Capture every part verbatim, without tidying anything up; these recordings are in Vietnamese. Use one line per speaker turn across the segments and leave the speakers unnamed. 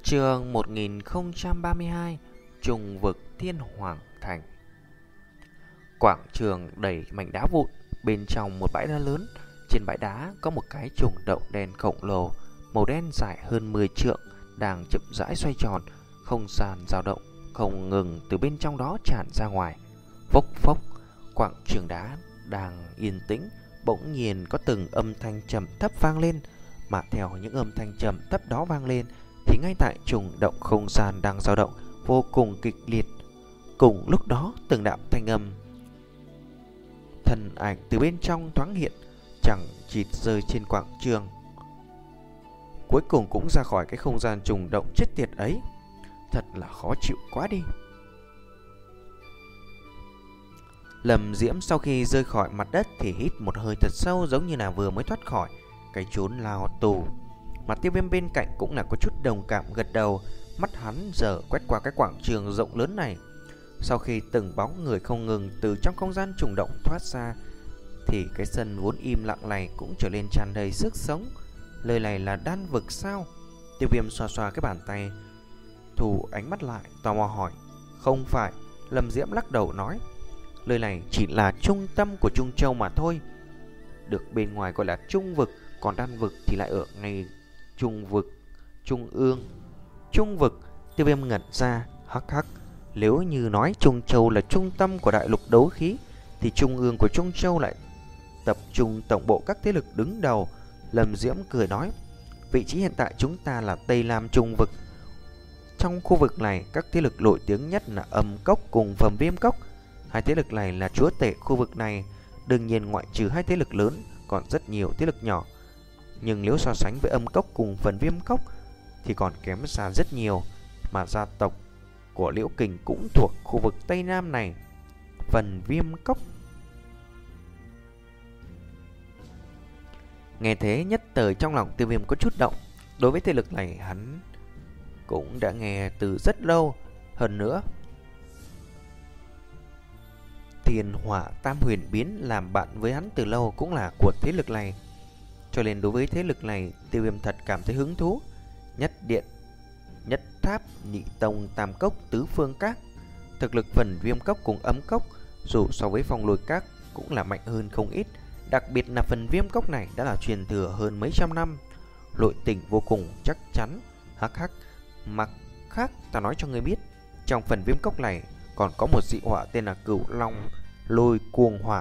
Chương một nghìn không trăm ba mươi hai, Trùng vực Thiên Hoàng Thành. Quảng trường đầy mảnh đá vụn, bên trong một bãi đá lớn. Trên bãi đá có một cái trùng động đen khổng lồ, màu đen dài hơn mười trượng, đang chậm rãi xoay tròn, không gian dao động không ngừng từ bên trong đó tràn ra ngoài. Phốc phốc, quảng trường đá đang yên tĩnh, bỗng nhiên có từng âm thanh trầm thấp vang lên, mà theo những âm thanh trầm thấp đó vang lên thì ngay tại trùng động không gian đang dao động vô cùng kịch liệt. Cùng lúc đó, từng đạo thanh âm thần ảnh từ bên trong thoáng hiện, chẳng chịt rơi trên quảng trường, cuối cùng cũng ra khỏi cái không gian trùng động chết tiệt ấy. Thật là khó chịu quá đi. Lâm Diễm sau khi rơi khỏi mặt đất thì hít một hơi thật sâu, giống như là vừa mới thoát khỏi cái chốn lao tù. Mà Tiêu Viêm bên cạnh cũng là có chút đồng cảm gật đầu. Mắt hắn giờ quét qua cái quảng trường rộng lớn này. Sau khi từng bóng người không ngừng từ trong không gian trùng động thoát ra, thì cái sân vốn im lặng này cũng trở nên tràn đầy sức sống. Lời này là đan vực sao? Tiêu Viêm xoa xoa cái bàn tay, thu ánh mắt lại, tò mò hỏi. Không phải. Lâm Diễm lắc đầu nói, lời này chỉ là trung tâm của Trung Châu mà thôi, được bên ngoài gọi là trung vực, còn đan vực thì lại ở ngay trung vực trung ương. Trung vực? Tiêu Viêm ngẩn ra, hắc hắc. Nếu như nói Trung Châu là trung tâm của đại lục đấu khí, thì trung ương của Trung Châu lại tập trung tổng bộ các thế lực đứng đầu. Lâm Diễm cười nói, vị trí hiện tại chúng ta là Tây Lam Trung vực. Trong khu vực này, các thế lực nổi tiếng nhất là Âm Cốc cùng Phẩm Viêm Cốc. Hai thế lực này là chúa tể khu vực này. Đương nhiên ngoại trừ hai thế lực lớn, còn rất nhiều thế lực nhỏ. Nhưng nếu so sánh với Âm Cốc cùng Phần Viêm Cốc thì còn kém xa rất nhiều. Mà gia tộc của Liễu Kình cũng thuộc khu vực Tây Nam này. Phần Viêm Cốc. Nghe thế nhất thời trong lòng Tiêu Viêm có chút động. Đối với thế lực này hắn cũng đã nghe từ rất lâu. Hơn nữa, Thiên Hỏa Tam Huyền Biến làm bạn với hắn từ lâu cũng là của thế lực này. Cho nên đối với thế lực này, Tiêu Viêm thật cảm thấy hứng thú. Nhất Điện, Nhất Tháp, Nhị Tông, Tam Cốc, Tứ Phương Các, thực lực Phần Viêm Cốc cùng Ấm Cốc dù so với Phong Lôi Các cũng là mạnh hơn không ít. Đặc biệt là Phần Viêm Cốc này đã là truyền thừa hơn mấy trăm năm, nội tình vô cùng chắc chắn. Hắc hắc. Mặt khác ta nói cho ngươi biết, trong Phần Viêm Cốc này còn có một dị hỏa tên là Cửu Long Lôi Cuồng Hỏa.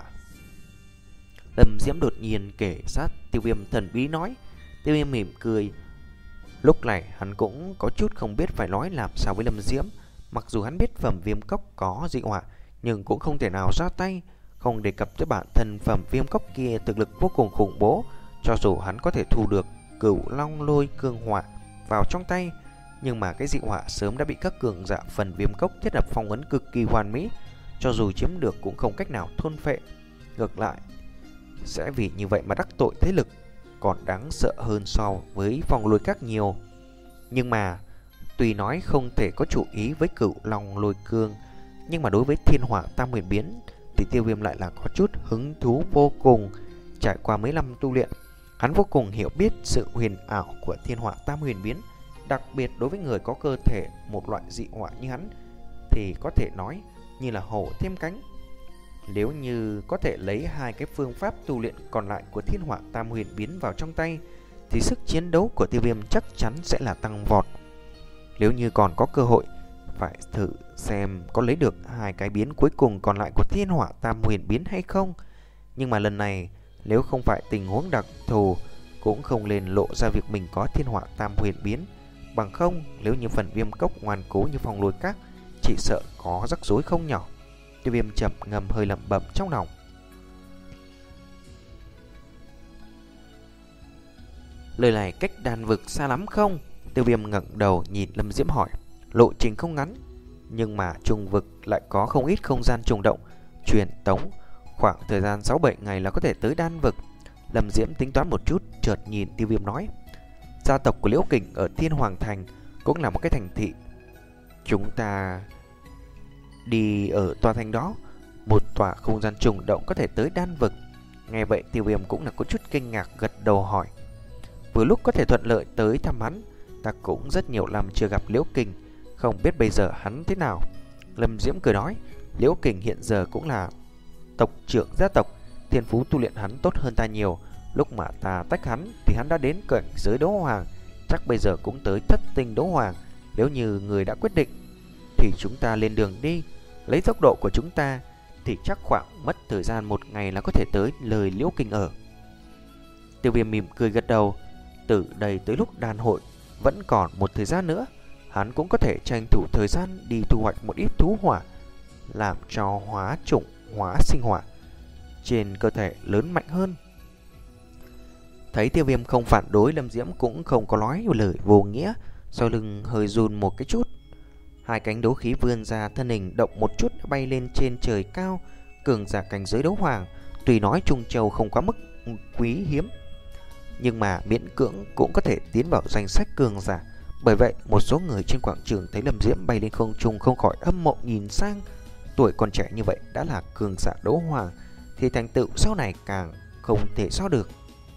Lâm Diễm đột nhiên kể sát Tiêu Viêm thần bí nói. Tiêu Viêm mỉm cười. Lúc này hắn cũng có chút không biết phải nói làm sao với Lâm Diễm. Mặc dù hắn biết Phẩm Viêm Cốc có dị hỏa, nhưng cũng không thể nào ra tay. Không đề cập tới bản thân Phẩm Viêm Cốc kia thực lực vô cùng khủng bố. Cho dù hắn có thể thu được Cửu Long Lôi Cương Hỏa vào trong tay, nhưng mà cái dị hỏa sớm đã bị các cường giả Phần Viêm Cốc thiết lập phong ấn cực kỳ hoàn mỹ. Cho dù chiếm được cũng không cách nào thôn phệ. Ngược lại, sẽ vì như vậy mà đắc tội thế lực còn đáng sợ hơn so với Phong Lôi Các nhiều. Nhưng mà tuy nói không thể có chủ ý với Cửu Long Lôi Cương, nhưng mà đối với Thiên Hỏa Tam Huyền Biến thì Tiêu Viêm lại là có chút hứng thú vô cùng. Trải qua mấy năm tu luyện, hắn vô cùng hiểu biết sự huyền ảo của Thiên Hỏa Tam Huyền Biến. Đặc biệt đối với người có cơ thể một loại dị hỏa như hắn thì có thể nói như là hổ thêm cánh. Nếu như có thể lấy hai cái phương pháp tu luyện còn lại của Thiên Hỏa Tam Huyền Biến vào trong tay, thì sức chiến đấu của Tiêu Viêm chắc chắn sẽ là tăng vọt. Nếu như còn có cơ hội, phải thử xem có lấy được hai cái biến cuối cùng còn lại của Thiên Hỏa Tam Huyền Biến hay không. Nhưng mà lần này, nếu không phải tình huống đặc thù, cũng không nên lộ ra việc mình có Thiên Hỏa Tam Huyền Biến. Bằng không, nếu như Phần Viêm Cốc ngoan cố như Phong Lôi Các, chỉ sợ có rắc rối không nhỏ. Tiêu Viêm chậm ngầm hơi lẩm bẩm trong lòng. Lời này cách đan vực xa lắm không? Tiêu Viêm ngẩng đầu nhìn Lâm Diễm hỏi. Lộ trình không ngắn, nhưng mà trùng vực lại có không ít không gian trùng động, truyền tống, khoảng thời gian sáu bảy ngày là có thể tới đan vực. Lâm Diễm tính toán một chút, chợt nhìn Tiêu Viêm nói, gia tộc của Liễu Kình ở Thiên Hoàng Thành cũng là một cái thành thị. Chúng ta đi ở tòa thành đó, một tòa không gian trùng động có thể tới đan vực. Nghe vậy Tiêu Viêm cũng là có chút kinh ngạc, gật đầu hỏi. Vừa lúc có thể thuận lợi tới thăm hắn, ta cũng rất nhiều năm chưa gặp Liễu Kình, không biết bây giờ hắn thế nào. Lâm Diễm cười nói, Liễu Kình hiện giờ cũng là tộc trưởng gia tộc, thiên phú tu luyện hắn tốt hơn ta nhiều. Lúc mà ta tách hắn thì hắn đã đến cảnh giới đấu hoàng, chắc bây giờ cũng tới thất tinh đấu hoàng. Nếu như người đã quyết định thì chúng ta lên đường đi. Lấy tốc độ của chúng ta thì chắc khoảng mất thời gian một ngày là có thể tới lời Liễu Kình ở. Tiêu Viêm mỉm cười gật đầu. Từ đây tới lúc đàn hội vẫn còn một thời gian nữa, hắn cũng có thể tranh thủ thời gian đi thu hoạch một ít thú hỏa, làm cho hóa chủng hóa sinh hỏa trên cơ thể lớn mạnh hơn. Thấy Tiêu Viêm không phản đối, Lâm Diễm cũng không có nói lời vô nghĩa, sau lưng hơi run một cái chút. Hai cánh đấu khí vươn ra, thân hình động một chút bay lên trên trời cao. Cường giả cảnh giới đấu hoàng, tuy nói Trung Châu không quá mức quý hiếm, nhưng mà miễn cưỡng cũng có thể tiến vào danh sách cường giả. Bởi vậy một số người trên quảng trường thấy Lâm Diễm bay lên không trung không khỏi hâm mộ nhìn sang. Tuổi còn trẻ như vậy đã là cường giả đấu hoàng thì thành tựu sau này càng không thể so được.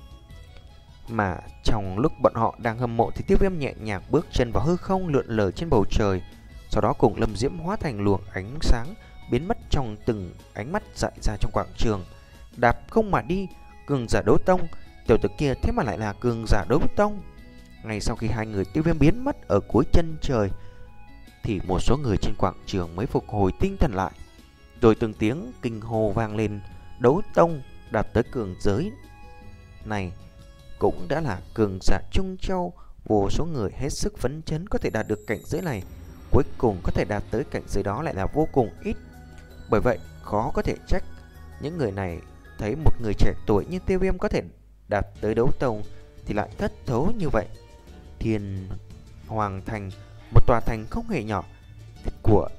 Mà trong lúc bọn họ đang hâm mộ thì Tiêu Viêm nhẹ nhàng bước chân vào hư không, lượn lờ trên bầu trời, sau đó cùng Lâm Diễm hóa thành luồng ánh sáng biến mất trong từng ánh mắt dại ra trong quảng trường. Đạp không mà đi, cường giả đấu tông, tiểu tử kia thế mà lại là cường giả đấu tông. Ngay sau khi hai người Tiêu Viêm biến mất ở cuối chân trời thì một số người trên quảng trường mới phục hồi tinh thần lại, rồi từng tiếng kinh hô vang lên. Đấu tông đạt tới cường giới này cũng đã là cường giả Trung Châu. Vô số người hết sức phấn chấn có thể đạt được cảnh giới này, cuối cùng có thể đạt tới cảnh giới đó lại là vô cùng ít. Bởi vậy khó có thể trách những người này thấy một người trẻ tuổi như Tiêu Viêm có thể đạt tới đấu tông thì lại thất thố như vậy. Thiên Hoàng Thành, một tòa thành không hề nhỏ của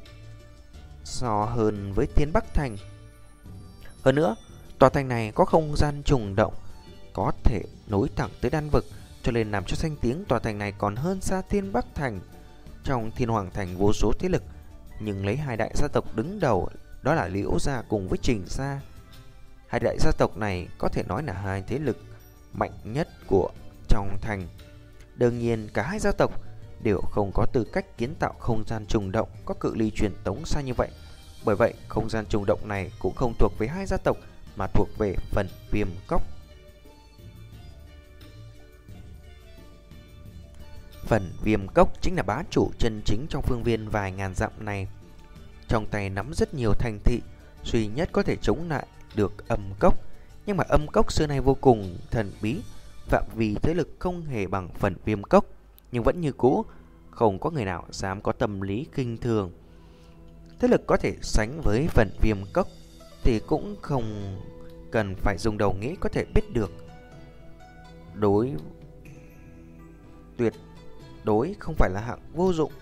so hơn với Thiên Bắc Thành. Hơn nữa, tòa thành này có không gian trùng động, có thể nối thẳng tới đan vực, cho nên làm cho danh tiếng tòa thành này còn hơn xa Thiên Bắc Thành. Trong Thiên Hoàng Thành vô số thế lực, nhưng lấy hai đại gia tộc đứng đầu, đó là Liễu gia cùng với Trình gia. Hai đại gia tộc này có thể nói là hai thế lực mạnh nhất của trong thành. Đương nhiên cả hai gia tộc đều không có tư cách kiến tạo không gian trùng động có cự ly truyền tống xa như vậy. Bởi vậy không gian trùng động này cũng không thuộc về hai gia tộc mà thuộc về phần Viêm Cốc. Phần Viêm Cốc chính là bá chủ chân chính trong phương viên vài ngàn dặm này. Trong tay nắm rất nhiều thành thị, duy nhất có thể chống lại được Âm Cốc. Nhưng mà Âm Cốc xưa nay vô cùng thần bí, phạm vi thế lực không hề bằng phần Viêm Cốc, nhưng vẫn như cũ không có người nào dám có tâm lý kinh thường. Thế lực có thể sánh với phần Viêm Cốc thì cũng không cần phải dùng đầu nghĩ có thể biết được. Đối tuyệt đối không phải là hạng vô dụng.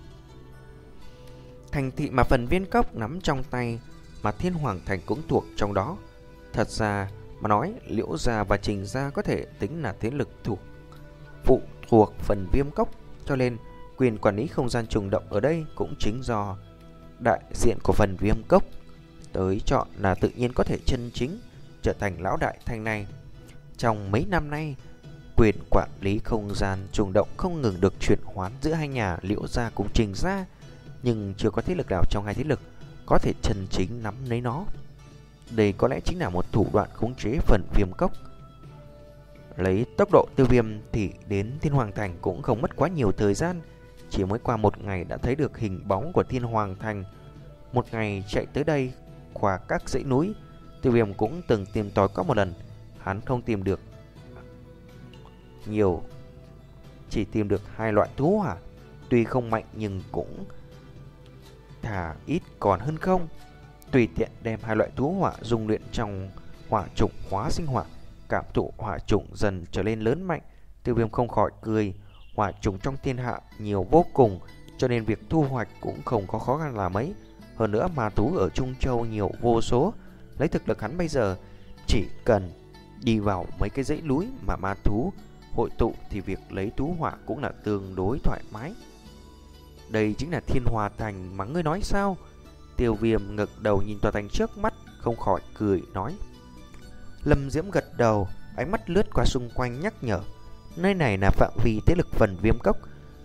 Thành thị mà phần Viêm Cốc nắm trong tay mà Thiên Hoàng Thành cũng thuộc trong đó. Thật ra mà nói, Liễu gia và Trình gia có thể tính là thế lực thuộc phụ thuộc phần Viêm Cốc, cho nên quyền quản lý không gian trùng động ở đây cũng chính do đại diện của phần Viêm Cốc tới chọn là tự nhiên có thể chân chính trở thành lão đại thành này. Trong mấy năm nay, quyền quản lý không gian trùng động không ngừng được chuyển hoán giữa hai nhà Liễu gia cùng Trình gia, nhưng chưa có thế lực nào trong hai thế lực có thể chân chính nắm lấy nó. Đây có lẽ chính là một thủ đoạn khống chế phần Viêm Cốc. Lấy tốc độ Tiêu Viêm thì đến Thiên Hoàng Thành cũng không mất quá nhiều thời gian. Chỉ mới qua một ngày đã thấy được hình bóng của Thiên Hoàng Thành. Một ngày chạy tới đây qua các dãy núi, Tiêu Viêm cũng từng tìm tòi có một lần. Hắn không tìm được nhiều, chỉ tìm được hai loại thú hỏa. Tuy không mạnh nhưng cũng thà ít còn hơn không. Tùy tiện đem hai loại thú hỏa dung luyện trong hỏa chủng hóa sinh hỏa, cảm thụ hỏa chủng dần trở lên lớn mạnh. Tiêu Viêm không khỏi cười. Hỏa chủng trong thiên hạ nhiều vô cùng, cho nên việc thu hoạch cũng không có khó khăn là mấy. Hơn nữa ma thú ở Trung Châu nhiều vô số. Lấy thực lực hắn bây giờ, chỉ cần đi vào mấy cái dãy núi mà ma thú hội tụ thì việc lấy thú hỏa cũng là tương đối thoải mái. Đây chính là Thiên Hòa Thành mà ngươi nói sao? Tiêu Viêm ngẩng đầu nhìn tòa thành trước mắt, không khỏi cười nói. Lâm Diễm gật đầu, ánh mắt lướt qua xung quanh nhắc nhở. Nơi này là phạm vi thế lực phần Viêm Cốc,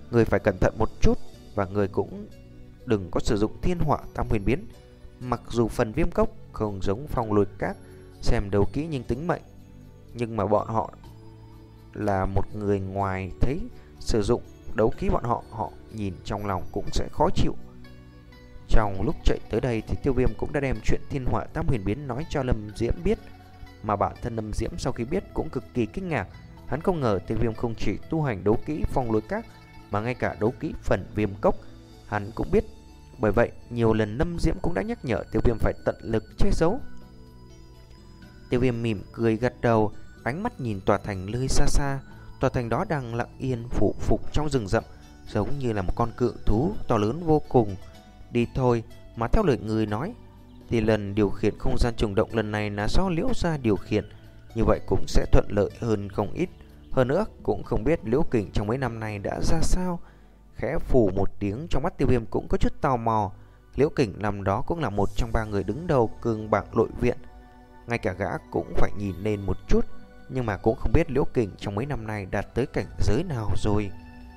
Người phải cẩn thận một chút, và người cũng đừng có sử dụng thiên họa tam huyền biến. Mặc dù phần viêm cốc không giống phong lôi các xem đấu kỹ nhưng tính mệnh, nhưng mà bọn họ là một người ngoài thấy sử dụng đấu kỹ bọn họ, họ nhìn trong lòng cũng sẽ khó chịu. Trong lúc chạy tới đây thì Tiêu Viêm cũng đã đem chuyện thiên họa tam huyền biến nói cho Lâm Diễm biết, mà bản thân Lâm Diễm sau khi biết cũng cực kỳ kinh ngạc. Hắn không ngờ Tiêu Viêm không chỉ tu hành đấu kỹ phong lôi các mà ngay cả đấu kỹ phần viêm cốc hắn cũng biết. Bởi vậy nhiều lần Lâm Diễm cũng đã nhắc nhở Tiêu Viêm phải tận lực che giấu. Tiêu Viêm mỉm cười gật đầu, ánh mắt nhìn tòa thành nơi xa xa. Tòa thành đó đang lặng yên phủ phục trong rừng rậm, giống như là một con cự thú to lớn vô cùng. Đi thôi, mà theo lời người nói thì lần điều khiển không gian trùng động lần này là do Liễu gia điều khiển, như vậy cũng sẽ thuận lợi hơn không ít. Hơn nữa cũng không biết Liễu Kình trong mấy năm nay đã ra sao. Khẽ phủ một tiếng, trong mắt Tiêu Viêm cũng có chút tò mò. Liễu Kình năm đó cũng là một trong ba người đứng đầu cường bảng nội viện, ngay cả gã cũng phải nhìn lên một chút, nhưng mà cũng không biết Liễu Kình trong mấy năm nay đạt tới cảnh giới nào rồi.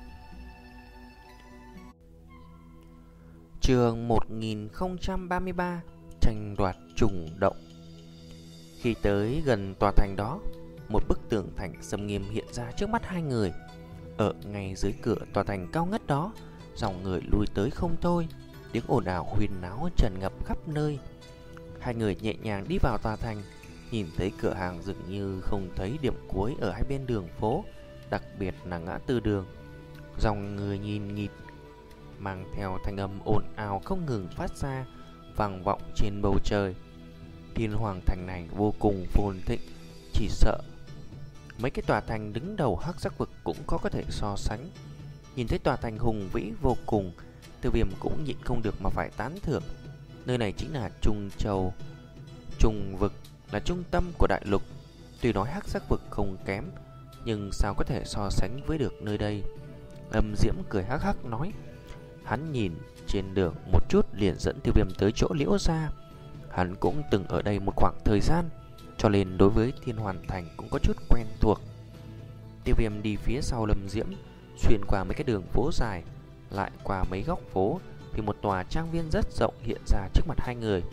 Chương một nghìn không trăm ba mươi ba, tranh đoạt trùng động. Khi tới gần tòa thành đó, một bức tường thành sầm nghiêm hiện ra trước mắt hai người. Ở ngay dưới cửa tòa thành cao ngất đó, dòng người lui tới không thôi, tiếng ồn ào huyên náo tràn ngập khắp nơi. Hai người nhẹ nhàng đi vào tòa thành, nhìn thấy cửa hàng dường như không thấy điểm cuối ở hai bên đường phố, đặc biệt là ngã tư đường. Dòng người nhìn nghịt, mang theo thanh âm ồn ào không ngừng phát ra, vang vọng trên bầu trời. Thiên Hoàng thành này vô cùng phồn thịnh, chỉ sợ mấy cái tòa thành đứng đầu hắc sắc vực cũng có có thể so sánh. Nhìn thấy tòa thành hùng vĩ vô cùng, Tiêu Viêm cũng nhịn không được mà phải tán thưởng. Nơi này chính là Trung Châu. Trung vực là trung tâm của đại lục. Tuy nói hắc sắc vực không kém, nhưng sao có thể so sánh với được nơi đây. Lâm Diễm cười hắc hắc nói. Hắn nhìn trên đường một chút liền dẫn Tiêu Viêm tới chỗ Liễu gia. Hắn cũng từng ở đây một khoảng thời gian, cho nên đối với Thiên Hoàn thành cũng có chút quen thuộc. Tiêu Viêm đi phía sau Lâm Diễm, xuyên qua mấy cái đường phố dài, lại qua mấy góc phố, thì một tòa trang viên rất rộng hiện ra trước mặt hai người.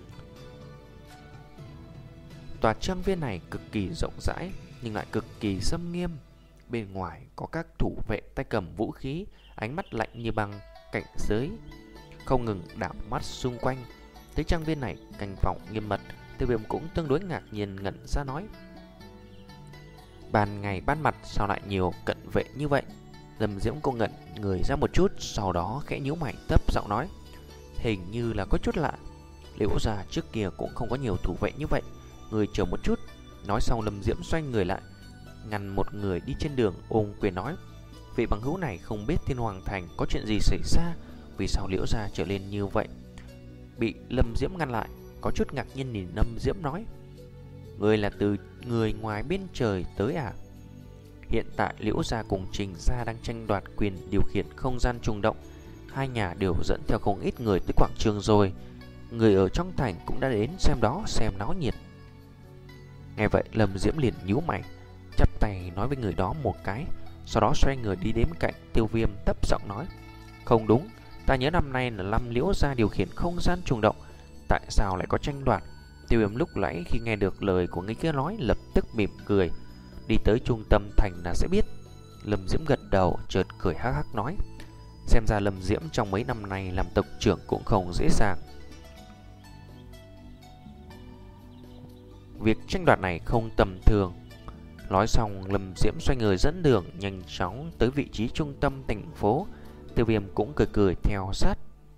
Tòa trang viên này cực kỳ rộng rãi, nhưng lại cực kỳ xâm nghiêm. Bên ngoài có các thủ vệ tay cầm vũ khí, ánh mắt lạnh như băng, cảnh giới không ngừng đảo mắt xung quanh. Thấy trang viên này canh phòng nghiêm mật, Tiêu Viêm cũng tương đối ngạc nhiên ngẩn ra nói. Ban ngày ban mặt sao lại nhiều cận vệ như vậy? Lâm Diễm cô ngẩn người ra một chút, sau đó khẽ nhíu mày thấp giọng nói. Hình như là có chút lạ. Liễu gia trước kia cũng không có nhiều thủ vệ như vậy, người chờ một chút. Nói xong Lâm Diễm xoay người lại, ngăn một người đi trên đường, ôm quyền nói. Vị bằng hữu này không biết Thiên Hoàng thành có chuyện gì xảy ra, vì sao Liễu gia trở lên như vậy? Bị Lâm Diễm ngăn lại, có chút ngạc nhiên nhìn Lâm Diễm nói. Người là từ người ngoài bên trời tới à? Hiện tại Liễu gia cùng Trình gia đang tranh đoạt quyền điều khiển không gian trùng động. Hai nhà đều dẫn theo không ít người tới quảng trường rồi. Người ở trong thành cũng đã đến xem đó, xem náo nhiệt. Nghe vậy Lâm Diễm liền nhíu mày, chắp tay nói với người đó một cái, sau đó xoay người đi đến cạnh Tiêu Viêm thấp giọng nói. Không đúng, ta nhớ năm nay là năm Liễu gia điều khiển không gian trùng động, tại sao lại có tranh đoạt? Tiêu Viêm lúc nãy khi nghe được lời của người kia nói, lập tức mỉm cười. Đi tới trung tâm thành là sẽ biết. Lâm Diễm gật đầu, chợt cười hắc hắc nói. Xem ra Lâm Diễm trong mấy năm nay làm tộc trưởng cũng không dễ dàng. Việc tranh đoạt này không tầm thường. Nói xong Lâm Diễm xoay người dẫn đường, nhanh chóng tới vị trí trung tâm thành phố. Tiêu Viêm cũng cười cười theo sát.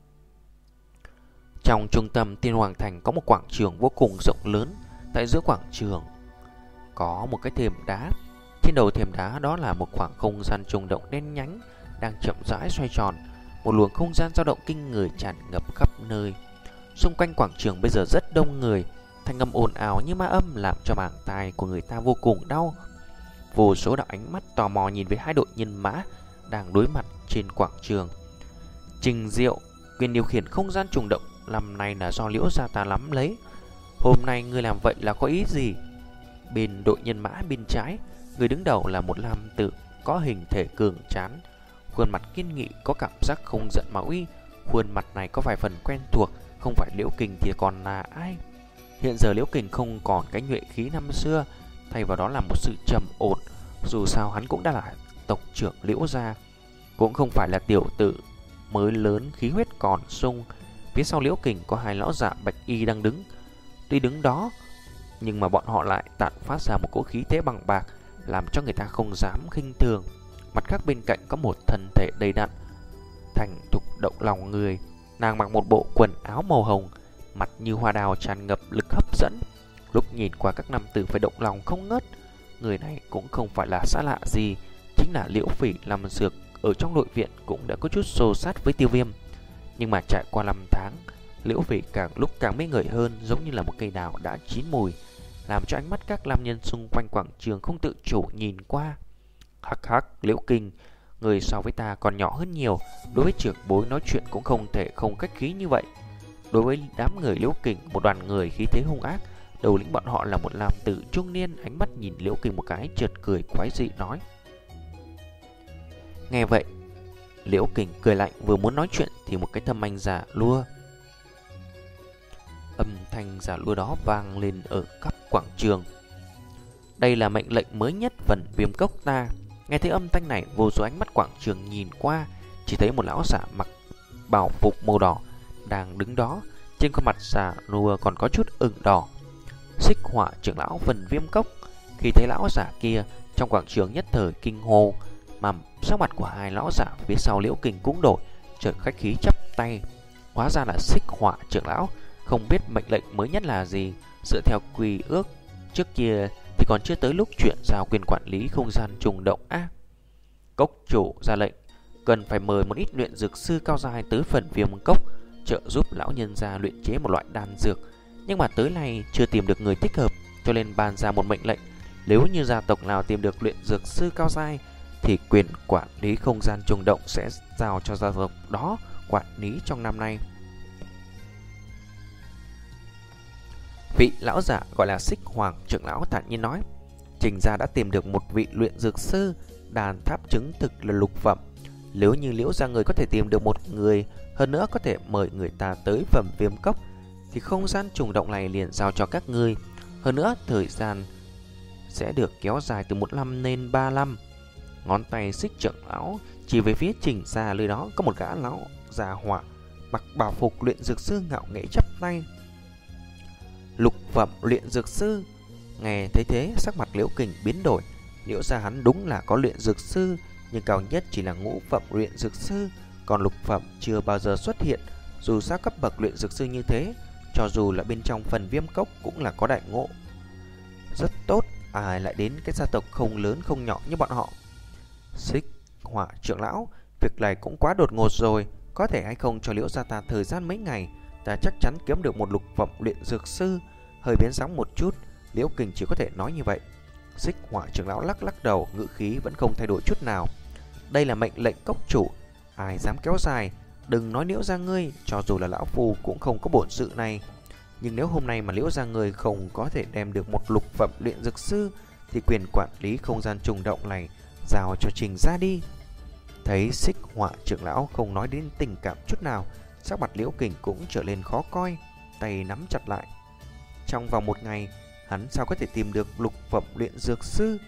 Trong trung tâm Thiên Hoàng thành có một quảng trường vô cùng rộng lớn. Tại giữa quảng trường có một cái thềm đá. Trên đầu thềm đá đó là một khoảng không gian trùng động đen nhánh đang chậm rãi xoay tròn. Một luồng không gian dao động kinh người tràn ngập khắp nơi. Xung quanh quảng trường bây giờ rất đông người, thanh âm ồn ào như ma âm làm cho màng tai của người ta vô cùng đau. Vô số đạo ánh mắt tò mò nhìn về hai đội nhân mã đang đối mặt trên quảng trường. Trình Diệu, quyền điều khiển không gian trùng động năm nay là do Liễu gia ta nắm lấy. Hôm nay ngươi làm vậy là có ý gì? Bên đội nhân mã bên trái, người đứng đầu là một nam tử có hình thể cường tráng, khuôn mặt kiên nghị, có cảm giác không giận mà uy. Khuôn mặt này có vài phần quen thuộc, không phải Liễu Kình thì còn là ai? Hiện giờ Liễu Kình không còn cái nhuệ khí năm xưa, thay vào đó là một sự trầm ổn. Dù sao hắn cũng đã là tộc trưởng Liễu gia, cũng không phải là tiểu tử mới lớn khí huyết còn sung. Phía sau Liễu Kình có hai lão giả bạch y đang đứng. Tuy đứng đó, nhưng mà bọn họ lại tản phát ra một cỗ khí thế bằng bạc, làm cho người ta không dám khinh thường. Mặt khác bên cạnh có một thân thể đầy đặn, thành thục động lòng người. Nàng mặc một bộ quần áo màu hồng, mặt như hoa đào tràn ngập lực hấp dẫn. Lúc nhìn qua các nam tử phải động lòng không ngớt. Người này cũng không phải là xa lạ gì, chính là Liễu Phỉ làm dược ở trong nội viện cũng đã có chút xô sát với Tiêu Viêm. Nhưng mà trải qua năm tháng, Liễu Phỉ càng lúc càng mê người hơn, giống như là một cây đào đã chín mùi, làm cho ánh mắt các nam nhân xung quanh quảng trường không tự chủ nhìn qua. Hắc hắc, Liễu Kình, người so với ta còn nhỏ hơn nhiều, đối với trưởng bối nói chuyện cũng không thể không khách khí như vậy. Đối với đám người Liễu Kình, một đoàn người khí thế hung ác, đầu lĩnh bọn họ là một nam tử trung niên, ánh mắt nhìn Liễu Kình một cái chợt cười quái dị nói. Nghe vậy, Liễu Kình cười lạnh, vừa muốn nói chuyện thì một cái thâm anh giả lua. Âm thanh giả lua đó vang lên ở khắp quảng trường. Đây là mệnh lệnh mới nhất phần Viêm Cốc ta. Nghe thấy âm thanh này, vô số ánh mắt quảng trường nhìn qua, chỉ thấy một lão giả mặc bào phục màu đỏ đang đứng đó, trên khuôn mặt giả lua còn có chút ửng đỏ. Xích Hỏa trưởng lão phần Viêm Cốc. Khi thấy lão giả kia, trong quảng trường nhất thời kinh hô, mà sắc mặt của hai lão giả phía sau Liễu Kình cũng đổi, chợt khách khí chắp tay. Hóa ra là Xích Hỏa trưởng lão. Không biết mệnh lệnh mới nhất là gì. Dựa theo quy ước trước kia thì còn chưa tới lúc chuyện giao quyền quản lý không gian trùng động a. À, cốc chủ ra lệnh cần phải mời một ít luyện dược sư cao giai tới phần Viêm Cốc, trợ giúp lão nhân gia luyện chế một loại đan dược. Nhưng mà tới nay chưa tìm được người thích hợp, cho nên ban ra một mệnh lệnh, nếu như gia tộc nào tìm được luyện dược sư cao giai thì quyền quản lý không gian trùng động sẽ giao cho gia tộc đó quản lý trong năm nay. Vị lão giả gọi là Xích Hoàng trưởng lão thản nhiên nói, Trình gia đã tìm được một vị luyện dược sư, đàn tháp chứng thực là lục phẩm. Nếu như Liễu gia người có thể tìm được một người, hơn nữa có thể mời người ta tới phẩm Viêm Cốc, thì không gian trùng động này liền giao cho các ngươi. Hơn nữa thời gian sẽ được kéo dài từ một năm lên ba năm. Ngón tay Xích trưởng lão chỉ về phía Trình gia, nơi đó có một gã lão già hỏa mặc bảo phục luyện dược sư ngạo nghễ chắp tay. Lục phẩm luyện dược sư. Nghe thấy thế, sắc mặt Liễu Kình biến đổi. Liễu gia hắn đúng là có luyện dược sư, nhưng cao nhất chỉ là ngũ phẩm luyện dược sư, còn lục phẩm chưa bao giờ xuất hiện. Dù sao cấp bậc luyện dược sư như thế, cho dù là bên trong phần Viêm Cốc cũng là có đại ngộ rất tốt, ai lại đến cái gia tộc không lớn không nhỏ như bọn họ. Xích Hỏa trưởng lão, việc này cũng quá đột ngột rồi, có thể hay không cho Liễu gia ta thời gian mấy ngày, ta chắc chắn kiếm được một lục phẩm luyện dược sư. Hơi biến sóng một chút, Liễu Kình chỉ có thể nói như vậy. Xích Hỏa trưởng lão lắc lắc đầu, ngữ khí vẫn không thay đổi chút nào. Đây là mệnh lệnh cốc chủ, ai dám kéo dài. Đừng nói Liễu gia ngươi, cho dù là lão phu cũng không có bổn sự này. Nhưng nếu hôm nay mà Liễu gia ngươi không có thể đem được một lục phẩm luyện dược sư, thì quyền quản lý không gian trùng động này giao cho Trình gia đi. Thấy Xích Hỏa trưởng lão không nói đến tình cảm chút nào, sắc mặt Liễu Kình cũng trở lên khó coi, tay nắm chặt lại. Trong vòng một ngày, hắn sao có thể tìm được lục phẩm luyện dược sư?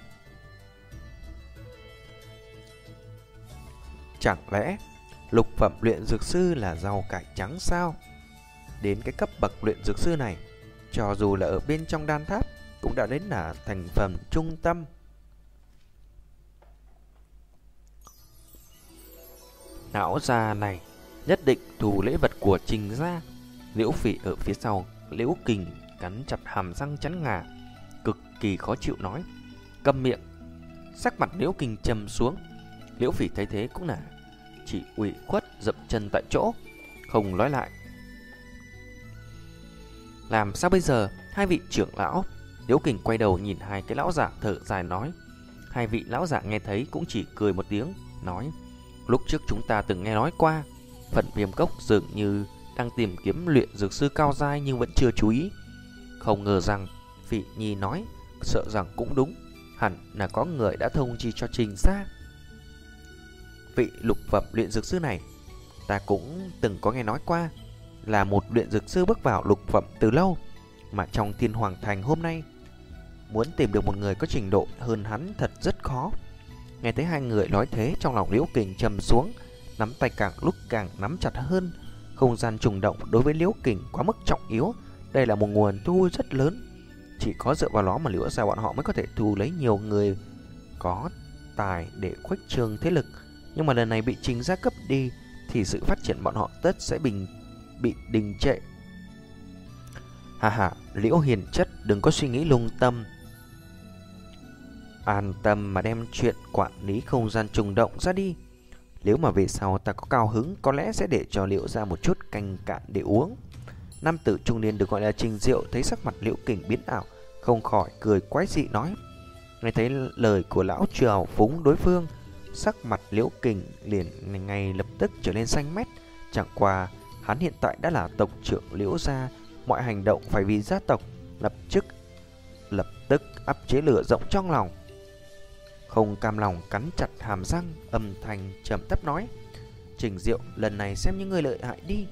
Chẳng lẽ lục phẩm luyện dược sư là rau cải trắng sao? Đến cái cấp bậc luyện dược sư này, cho dù là ở bên trong đan tháp cũng đã đến là thành phẩm trung tâm. Lão già này nhất định thu lễ vật của Trình gia. Liễu Phỉ ở phía sau Liễu Kình cắn chặt hàm răng chắn ngà, cực kỳ khó chịu nói, câm miệng. Sắc mặt Liễu Kình trầm xuống. Liễu Phỉ thấy thế cũng là chỉ ủy khuất dậm chân tại chỗ, không nói lại. Làm sao bây giờ? Hai vị trưởng lão. Liễu Kình quay đầu nhìn hai cái lão giả thở dài nói. Hai vị lão giả nghe thấy cũng chỉ cười một tiếng, nói, lúc trước chúng ta từng nghe nói qua, phần Viêm Cốc dường như đang tìm kiếm luyện dược sư cao giai nhưng vẫn chưa chú ý. Không ngờ rằng Phỉ Nhi nói, sợ rằng cũng đúng, hẳn là có người đã thông chi cho Trình gia. vị lục phẩm luyện dược sư này, ta cũng từng có nghe nói qua, là một luyện dược sư bước vào lục phẩm từ lâu, mà trong Thiên Hoàng Thành hôm nay muốn tìm được một người có trình độ hơn hắn thật rất khó. Nghe thấy hai người nói thế, trong lòng Liễu Kình trầm xuống, nắm tay càng lúc càng nắm chặt hơn. Không gian trùng động đối với Liễu Kình quá mức trọng yếu, đây là một nguồn thu rất lớn, chỉ có dựa vào nó mà Liễu gia bọn họ mới có thể thu lấy nhiều người có tài để khuếch trương thế lực. Nhưng mà lần này bị Trình gia cấp đi thì sự phát triển bọn họ tất sẽ bình bị đình trệ. Hà hà, Liễu hiền chất, đừng có suy nghĩ lung tâm, an tâm mà đem chuyện quản lý không gian trùng động ra đi. Nếu mà về sau ta có cao hứng, có lẽ sẽ để cho Liễu ra một chút canh cạn để uống. Nam tử trung niên được gọi là Trình Diệu thấy sắc mặt Liễu Kình biến ảo, không khỏi cười quái dị nói. Nghe thấy lời của lão trào phúng đối phương, sắc mặt Liễu Kình liền ngay lập tức trở nên xanh mét. Chẳng qua hắn hiện tại đã là tộc trưởng Liễu gia, mọi hành động phải vì gia tộc, lập tức lập tức áp chế lửa rộng trong lòng. Không cam lòng cắn chặt hàm răng, âm thanh trầm thấp nói: Trình Diệu, lần này xem những người lợi hại đi.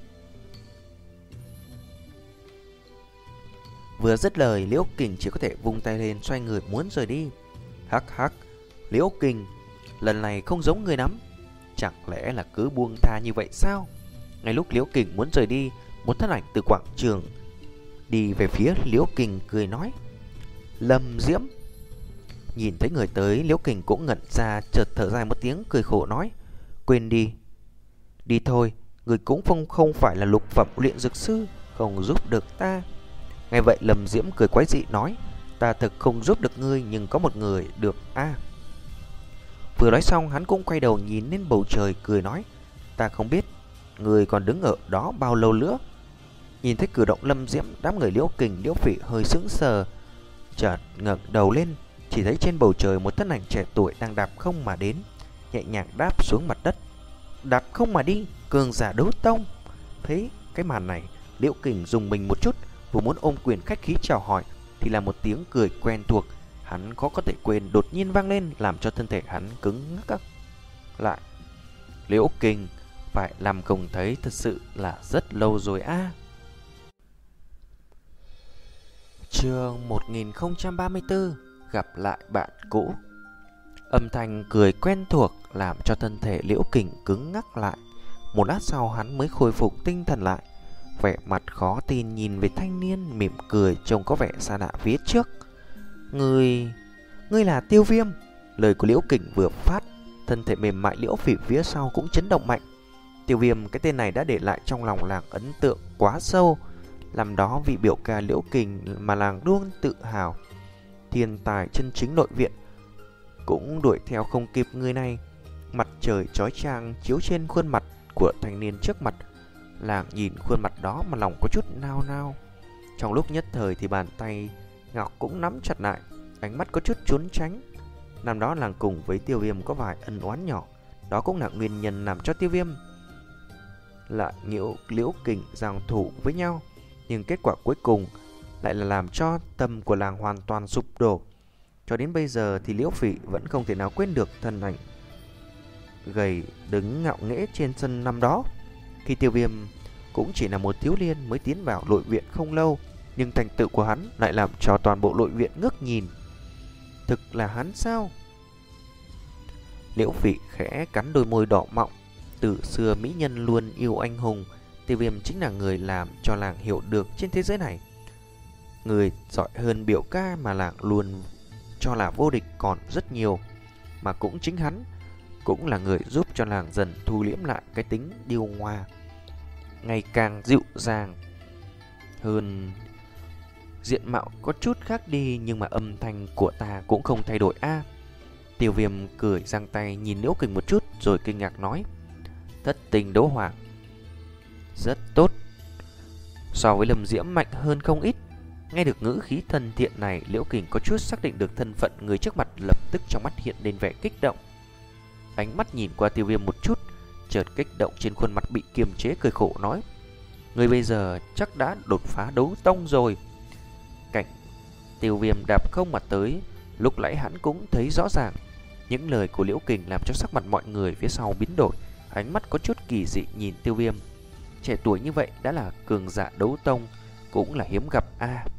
Vừa dứt lời, Liễu Kình chỉ có thể vung tay lên xoay người muốn rời đi. Hắc hắc, Liễu Kình, lần này không giống người lắm, chẳng lẽ là cứ buông tha như vậy sao? Ngay lúc Liễu Kình muốn rời đi, một thân ảnh từ quảng trường đi về phía Liễu Kình cười nói: Lâm Diễm. Nhìn thấy người tới, Liễu Kình cũng ngẩn ra, chợt thở dài một tiếng cười khổ nói: Quên đi, đi thôi, người cũng không không phải là lục phẩm luyện dược sư, không giúp được ta. Nghe vậy Lâm Diễm cười quái dị nói: Ta thực không giúp được ngươi, nhưng có một người được a. À. Vừa nói xong, hắn cũng quay đầu nhìn lên bầu trời cười nói: Ta không biết người còn đứng ở đó bao lâu nữa. Nhìn thấy cử động Lâm Diễm, đám người Liễu Kình, Liễu Phỉ hơi sững sờ, chợt ngẩng đầu lên, chỉ thấy trên bầu trời một thân ảnh trẻ tuổi đang đạp không mà đến, nhẹ nhàng đáp xuống mặt đất. Đạp không mà đi, cường giả đấu tông. Thấy cái màn này, Liễu Kình dùng mình một chút, vừa muốn ôm quyền khách khí chào hỏi thì là một tiếng cười quen thuộc hắn khó có thể quên đột nhiên vang lên, làm cho thân thể hắn cứng ngắc lại. Liễu Kình, phải làm không thấy thật sự là rất lâu rồi a. À. Chương một nghìn không trăm ba mươi tư, gặp lại bạn cũ. Âm thanh cười quen thuộc làm cho thân thể Liễu Kình cứng ngắc lại. Một lát sau hắn mới khôi phục tinh thần lại, vẻ mặt khó tin nhìn về thanh niên mỉm cười trông có vẻ xa lạ phía trước. Ngươi, ngươi là Tiêu Viêm. Lời của Liễu Kình vừa phát, thân thể mềm mại Liễu Phỉ phía sau cũng chấn động mạnh. Tiêu Viêm, cái tên này đã để lại trong lòng làng ấn tượng quá sâu. Làm đó vì biểu ca Liễu Kình mà làng luôn tự hào. Thiên tài chân chính nội viện cũng đuổi theo không kịp người này. Mặt trời chói chang chiếu trên khuôn mặt của thanh niên trước mặt. Làng nhìn khuôn mặt đó mà lòng có chút nao nao. Trong lúc nhất thời thì bàn tay ngọc cũng nắm chặt lại, ánh mắt có chút trốn tránh. Năm đó làng cùng với Tiêu Viêm có vài ân oán nhỏ, đó cũng là nguyên nhân làm cho Tiêu Viêm lại nhiễu Liễu Kình giằng thủ với nhau. Nhưng kết quả cuối cùng lại là làm cho tâm của làng hoàn toàn sụp đổ. Cho đến bây giờ thì Liễu Phỉ vẫn không thể nào quên được thân ảnh gầy đứng ngạo nghễ trên sân năm đó. Khi Tiêu Viêm cũng chỉ là một thiếu niên mới tiến vào nội viện không lâu, nhưng thành tựu của hắn lại làm cho toàn bộ nội viện ngước nhìn. Thực là hắn sao? Liễu Phỉ khẽ cắn đôi môi đỏ mọng. Từ xưa mỹ nhân luôn yêu anh hùng, Tiêu Viêm chính là người làm cho làng hiểu được trên thế giới này. Người giỏi hơn biểu ca mà làng luôn cho là vô địch còn rất nhiều. Mà cũng chính hắn cũng là người giúp cho làng dần thu liễm lại cái tính điêu ngoa, ngày càng dịu dàng hơn. Diện mạo có chút khác đi, nhưng mà âm thanh của ta cũng không thay đổi a. À. Tiêu Viêm cười giang tay nhìn Liễu Kình một chút rồi kinh ngạc nói: Thất tình đấu hoàng, rất tốt. So với Lâm Diễm mạnh hơn không ít. Nghe được ngữ khí thân thiện này, Liễu Kình có chút xác định được thân phận người trước mặt, lập tức trong mắt hiện lên vẻ kích động. Ánh mắt nhìn qua Tiêu Viêm một chút, chợt kích động trên khuôn mặt bị kiềm chế cười khổ nói: Người bây giờ chắc đã đột phá đấu tông rồi. Cảnh Tiêu Viêm đạp không mà tới, lúc nãy hắn cũng thấy rõ ràng. Những lời của Liễu Kình làm cho sắc mặt mọi người phía sau biến đổi, ánh mắt có chút kỳ dị nhìn Tiêu Viêm. Trẻ tuổi như vậy đã là cường giả đấu tông, cũng là hiếm gặp a. À,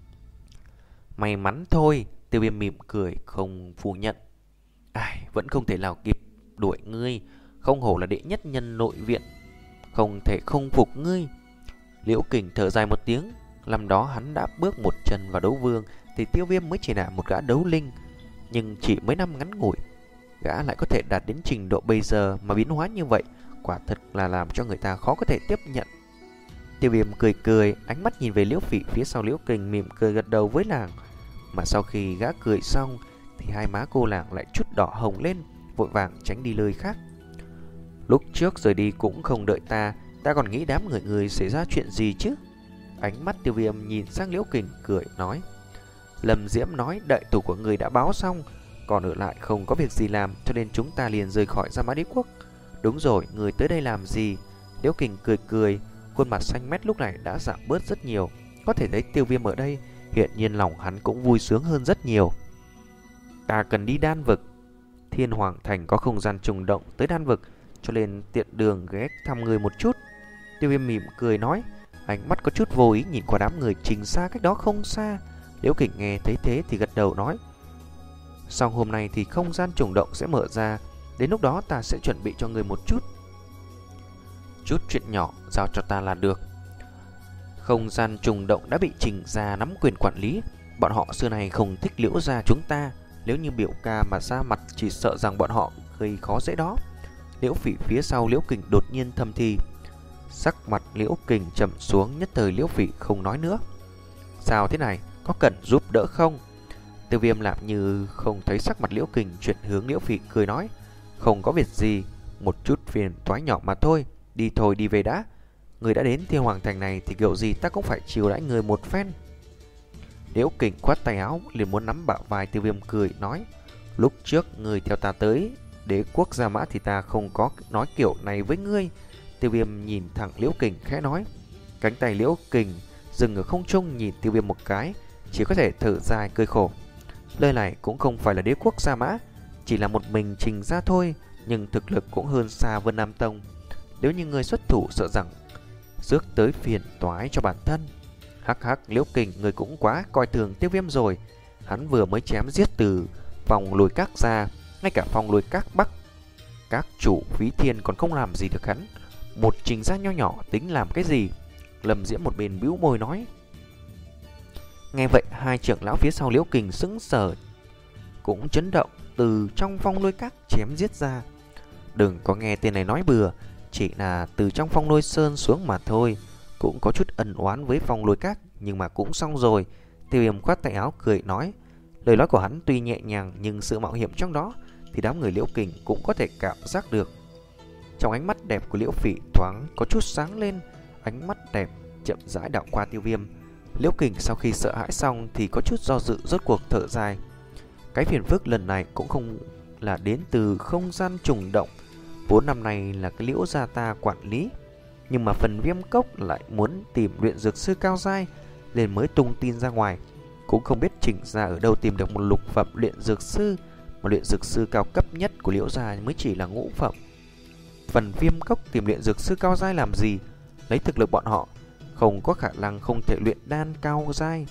may mắn thôi, Tiêu Viêm mỉm cười không phủ nhận. Ai, vẫn không thể nào kịp đuổi ngươi, không hổ là đệ nhất nhân nội viện, không thể không phục ngươi. Liễu Kình thở dài một tiếng, năm đó hắn đã bước một chân vào đấu vương thì Tiêu Viêm mới chỉ là một gã đấu linh, nhưng chỉ mấy năm ngắn ngủi, gã lại có thể đạt đến trình độ bây giờ mà biến hóa như vậy, quả thật là làm cho người ta khó có thể tiếp nhận. Tiêu Viêm cười cười, ánh mắt nhìn về Liễu Phỉ phía sau Liễu Kình, mỉm cười gật đầu với nàng. Mà sau khi gã cười xong thì hai má cô nàng lại chút đỏ hồng lên, vội vàng tránh đi nơi khác. Lúc trước rời đi cũng không đợi ta, ta còn nghĩ đám người người xảy ra chuyện gì chứ. Ánh mắt Tiêu Viêm nhìn sang Liễu Kình cười nói. Lâm Diễm nói đợi thủ của người đã báo xong, còn ở lại không có việc gì làm, cho nên chúng ta liền rời khỏi Gia Mã Đế Quốc. Đúng rồi, người tới đây làm gì? Liễu Kình cười cười, khuôn mặt xanh mét lúc này đã giảm bớt rất nhiều. Có thể thấy Tiêu Viêm ở đây, hiện nhiên lòng hắn cũng vui sướng hơn rất nhiều. Ta cần đi đan vực. Thiên Hoàng Thành có không gian trùng động tới đan vực, cho nên tiện đường ghé thăm người một chút. Tiêu Viêm mỉm cười nói, ánh mắt có chút vô ý nhìn qua đám người trình xa cách đó không xa. Liễu Kình nghe thấy thế thì gật đầu nói, sau hôm nay thì không gian trùng động sẽ mở ra, đến lúc đó ta sẽ chuẩn bị cho người một chút. Chút chuyện nhỏ giao cho ta là được. Không gian trùng động đã bị Trình gia nắm quyền quản lý, bọn họ xưa này không thích Liễu gia chúng ta, nếu như biểu ca mà ra mặt chỉ sợ rằng bọn họ gây khó dễ đó. Liễu Phỉ phía sau Liễu Kình đột nhiên thầm thì. Sắc mặt Liễu Kình trầm xuống, nhất thời Liễu Phỉ không nói nữa. Sao thế này, có cần giúp đỡ không? Tiêu Viêm làm như không thấy sắc mặt Liễu Kình, chuyển hướng Liễu Phỉ cười nói, không có việc gì, một chút phiền toái nhỏ mà thôi, đi thôi đi về đã. Người đã đến Thiên Hoàng Thành này thì kiểu gì ta cũng phải chiều đãi người một phen. Liễu Kình khoát tay áo liền muốn nắm bả vai Tiêu Viêm cười nói, lúc trước người theo ta tới Đế quốc Gia Mã thì ta không có nói kiểu này với ngươi. Tiêu Viêm nhìn thẳng Liễu Kình khẽ nói. Cánh tay Liễu Kình dừng ở không trung nhìn Tiêu Viêm một cái, chỉ có thể thở dài cười khổ. Nơi này cũng không phải là Đế quốc Gia Mã, chỉ là một mình Trình gia thôi, nhưng thực lực cũng hơn xa Vân Nam Tông. Nếu như người xuất thủ sợ rằng rước tới phiền toái cho bản thân. Hắc hắc, Liễu Kình, người cũng quá coi thường Tiêu Viêm rồi. Hắn vừa mới chém giết từ phòng lùi các ra, ngay cả phòng lùi các bắc các chủ Phí Thiên còn không làm gì được hắn. Một Trình gia nho nhỏ tính làm cái gì? Lâm Diễm một bên bĩu môi nói. Nghe vậy hai trưởng lão phía sau Liễu Kình sững sờ, cũng chấn động. Từ trong phong lôi các chém giết ra, đừng có nghe tên này nói bừa, chỉ là từ trong phong lôi sơn xuống mà thôi. Cũng có chút ân oán với phong lôi các, nhưng mà cũng xong rồi. Tiêu Viêm khoát tay áo cười nói. Lời nói của hắn tuy nhẹ nhàng, nhưng sự mạo hiểm trong đó thì đám người Liễu Kình cũng có thể cảm giác được. Trong ánh mắt đẹp của Liễu Phỉ thoáng có chút sáng lên, ánh mắt đẹp chậm rãi đảo qua Tiêu Viêm. Liễu Kình sau khi sợ hãi xong thì có chút do dự, rốt cuộc thở dài. Cái phiền phức lần này cũng không là đến từ không gian trùng động, vốn năm nay là cái Liễu gia ta quản lý, nhưng mà phần Viêm Cốc lại muốn tìm luyện dược sư cao giai nên mới tung tin ra ngoài. Cũng không biết Trình gia ở đâu tìm được một lục phẩm luyện dược sư, mà luyện dược sư cao cấp nhất của Liễu gia mới chỉ là ngũ phẩm. Phần Viêm Cốc tìm luyện dược sư cao giai làm gì? Lấy thực lực bọn họ không có khả năng không thể luyện đan cao giai.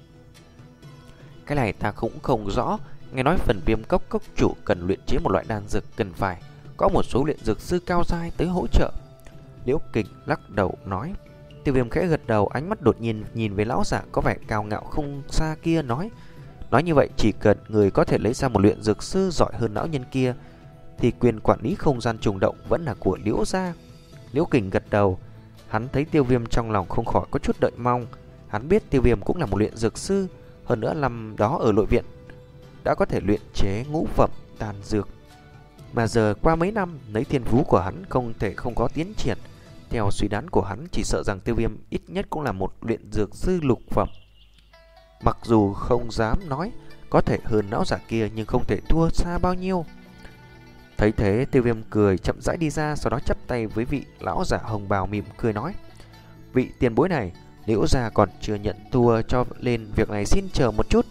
Cái này ta cũng không rõ. Nghe nói phần Viêm Cốc cốc chủ cần luyện chế một loại đan dược, cần phải có một số luyện dược sư cao giai tới hỗ trợ. Liễu Kình lắc đầu nói. Tiêu Viêm khẽ gật đầu, ánh mắt đột nhiên nhìn về lão giả có vẻ cao ngạo không xa kia nói. Nói như vậy, chỉ cần người có thể lấy ra một luyện dược sư giỏi hơn lão nhân kia thì quyền quản lý không gian trùng động vẫn là của Liễu gia. Liễu Kình gật đầu. Hắn thấy Tiêu Viêm trong lòng không khỏi có chút đợi mong. Hắn biết Tiêu Viêm cũng là một luyện dược sư, hơn nữa năm đó ở nội viện đã có thể luyện chế ngũ phẩm đan dược. Mà giờ qua mấy năm, lấy thiên phú của hắn không thể không có tiến triển. Theo suy đoán của hắn, chỉ sợ rằng Tiêu Viêm ít nhất cũng là một luyện dược sư lục phẩm. Mặc dù không dám nói có thể hơn lão giả kia, nhưng không thể thua xa bao nhiêu. Thấy thế, Tiêu Viêm cười chậm rãi đi ra, sau đó chắp tay với vị lão giả hồng bào mỉm cười nói. Vị tiền bối này, Liễu gia còn chưa nhận thua, cho nên việc này xin chờ một chút.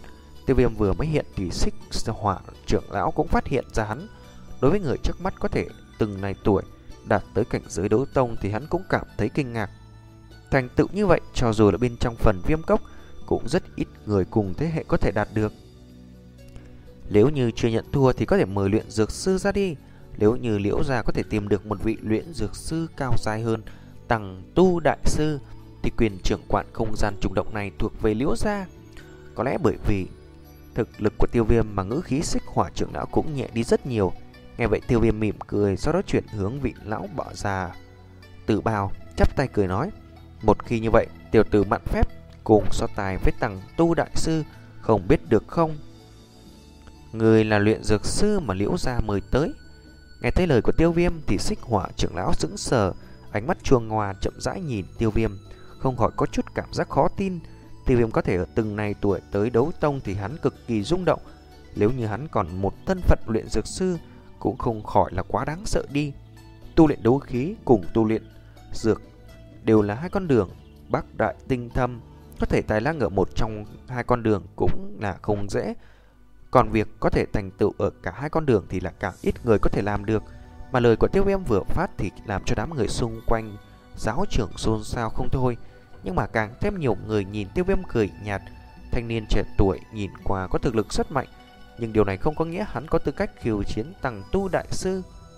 Tiêu Viêm vừa mới hiện thì Xích Hỏa trưởng lão cũng phát hiện ra hắn. Đối với người trước mắt có thể từng này tuổi đạt tới cảnh giới đấu tông thì hắn cũng cảm thấy kinh ngạc. Thành tựu như vậy cho dù là bên trong phần Viêm Cốc cũng rất ít người cùng thế hệ có thể đạt được. Nếu như chưa nhận thua thì có thể mời luyện dược sư ra đi. Nếu như Liễu gia có thể tìm được một vị luyện dược sư cao dài hơn Tằng Tu đại sư thì quyền trưởng quản không gian trùng động này thuộc về Liễu gia. Có lẽ bởi vì thực lực của Tiêu Viêm mà ngữ khí Xích Hỏa trưởng lão cũng nhẹ đi rất nhiều. Nghe vậy Tiêu Viêm mỉm cười, sau đó chuyển hướng vị lão bọ già Tử Bào, chắp tay cười nói: một khi như vậy, tiểu tử mạn phép cùng so tài với Tằng Tu đại sư, không biết được không? Người là luyện dược sư mà Liễu gia mời tới. Nghe thấy lời của Tiêu Viêm thì Xích Hỏa trưởng lão sững sờ, ánh mắt chuông ngoa chậm rãi nhìn Tiêu Viêm, không khỏi có chút cảm giác khó tin. Tiêu Viêm có thể ở từng này tuổi tới đấu tông thì hắn cực kỳ rung động. Nếu như hắn còn một thân phận luyện dược sư cũng không khỏi là quá đáng sợ đi. Tu luyện đấu khí cùng tu luyện dược đều là hai con đường bắc đại tinh thâm, có thể tài năng ở một trong hai con đường cũng là không dễ. Còn việc có thể thành tựu ở cả hai con đường thì là càng ít người có thể làm được. Mà lời của Tiêu Viêm vừa phát thì làm cho đám người xung quanh giáo trưởng xôn xao không thôi. Nhưng mà càng thêm nhiều người nhìn Tiêu Viêm cười nhạt. Thanh niên trẻ tuổi nhìn qua có thực lực rất mạnh, nhưng điều này không có nghĩa hắn có tư cách khiêu chiến Tằng Tu đại sư.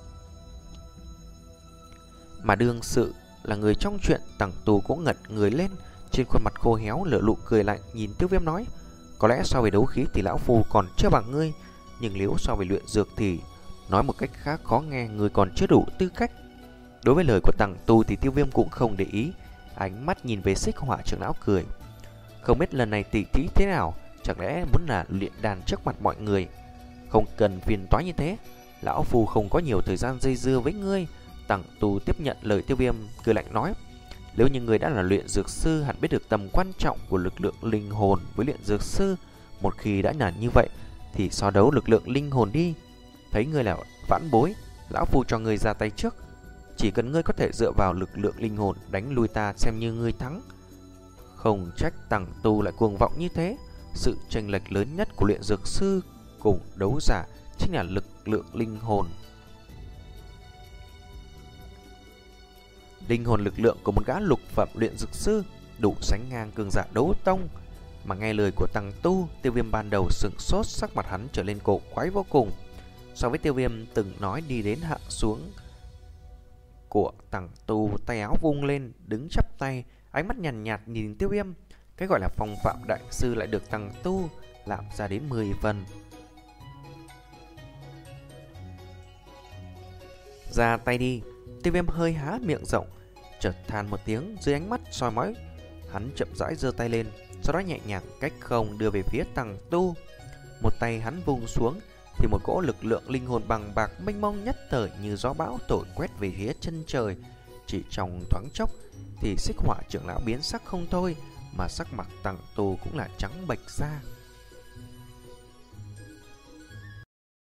Mà đương sự là người trong chuyện, Tằng Tu cũng ngẩn người lên, trên khuôn mặt khô héo lở nụ cười lạnh nhìn Tiêu Viêm nói: có lẽ so với đấu khí thì lão phu còn chưa bằng ngươi, nhưng nếu so với luyện dược thì nói một cách khác khó nghe, ngươi còn chưa đủ tư cách. Đối với lời của Tằng Tu thì Tiêu Viêm cũng không để ý, ánh mắt nhìn về Xích Hỏa trưởng lão cười: không biết lần này tỷ thí thế nào, chẳng lẽ muốn là luyện đàn trước mặt mọi người? Không cần phiền toái như thế, lão phu không có nhiều thời gian dây dưa với ngươi. Tằng Tu tiếp nhận lời Tiêu Viêm, cười lạnh nói: nếu như người đã là luyện dược sư, hẳn biết được tầm quan trọng của lực lượng linh hồn với luyện dược sư. Một khi đã nhàn như vậy thì so đấu lực lượng linh hồn đi. Thấy ngươi là vãn bối, lão phu cho ngươi ra tay trước. Chỉ cần ngươi có thể dựa vào lực lượng linh hồn đánh lui ta, xem như ngươi thắng. Không trách Tằng Tu lại cuồng vọng như thế. Sự chênh lệch lớn nhất của luyện dược sư cùng đấu giả chính là lực lượng linh hồn. Linh hồn lực lượng của một gã lục phẩm luyện dược sư đủ sánh ngang cường giả đấu tông. Mà nghe lời của Tằng Tu, Tiêu Viêm ban đầu sững sốt, sắc mặt hắn trở lên cổ quái vô cùng. So với Tiêu Viêm từng nói đi đến hạ xuống của Tằng Tu, tay áo vung lên, đứng chắp tay, ánh mắt nhàn nhạt, nhạt nhìn Tiêu Viêm. Cái gọi là phong phạm đại sư lại được Tằng Tu làm ra đến mười phần. Ra tay đi. Tiêu Viêm hơi há miệng rộng, chợt than một tiếng, dưới ánh mắt soi mói, hắn chậm rãi giơ tay lên, sau đó nhẹ nhàng cách không đưa về phía Tằng Tu. Một tay hắn vung xuống thì một cỗ lực lượng linh hồn bằng bạc mênh mông nhất thời như gió bão thổi quét về phía chân trời. Chỉ trong thoáng chốc thì Xích Hỏa trưởng lão biến sắc không thôi, mà sắc mặt Tằng Tu cũng là trắng bệch ra.